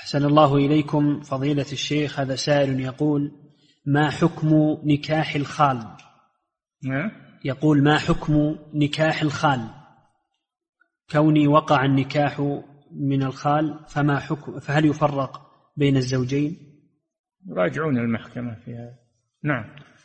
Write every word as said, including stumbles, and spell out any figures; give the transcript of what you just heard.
أحسن الله إليكم فضيلة الشيخ. هذا سائل يقول: ما حكم نكاح الخال؟ نعم. يقول: ما حكم نكاح الخال؟ كوني وقع النكاح من الخال فما حكم، فهل يفرق بين الزوجين؟ راجعون المحكمة في هذا. نعم.